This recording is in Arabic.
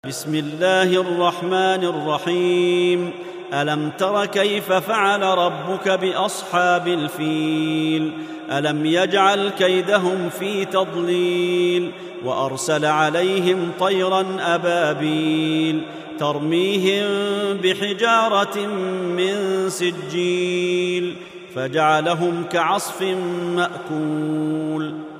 بسم الله الرحمن الرحيم. ألم تر كيف فعل ربك بأصحاب الفيل؟ ألم يجعل كيدهم في تضليل وأرسل عليهم طيرا أبابيل ترميهم بحجارة من سجيل فجعلهم كعصف مأكول.